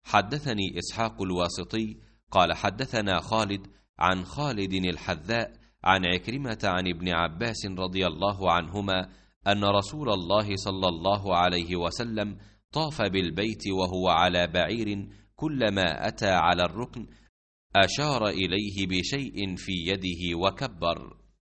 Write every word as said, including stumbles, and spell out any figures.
حدثني إسحاق الواسطي قال حدثنا خالد عن خالد الحذاء عن عكرمة عن ابن عباس رضي الله عنهما أن رسول الله صلى الله عليه وسلم طاف بالبيت وهو على بعير، كلما أتى على الركن أشار إليه بشيء في يده وكبر.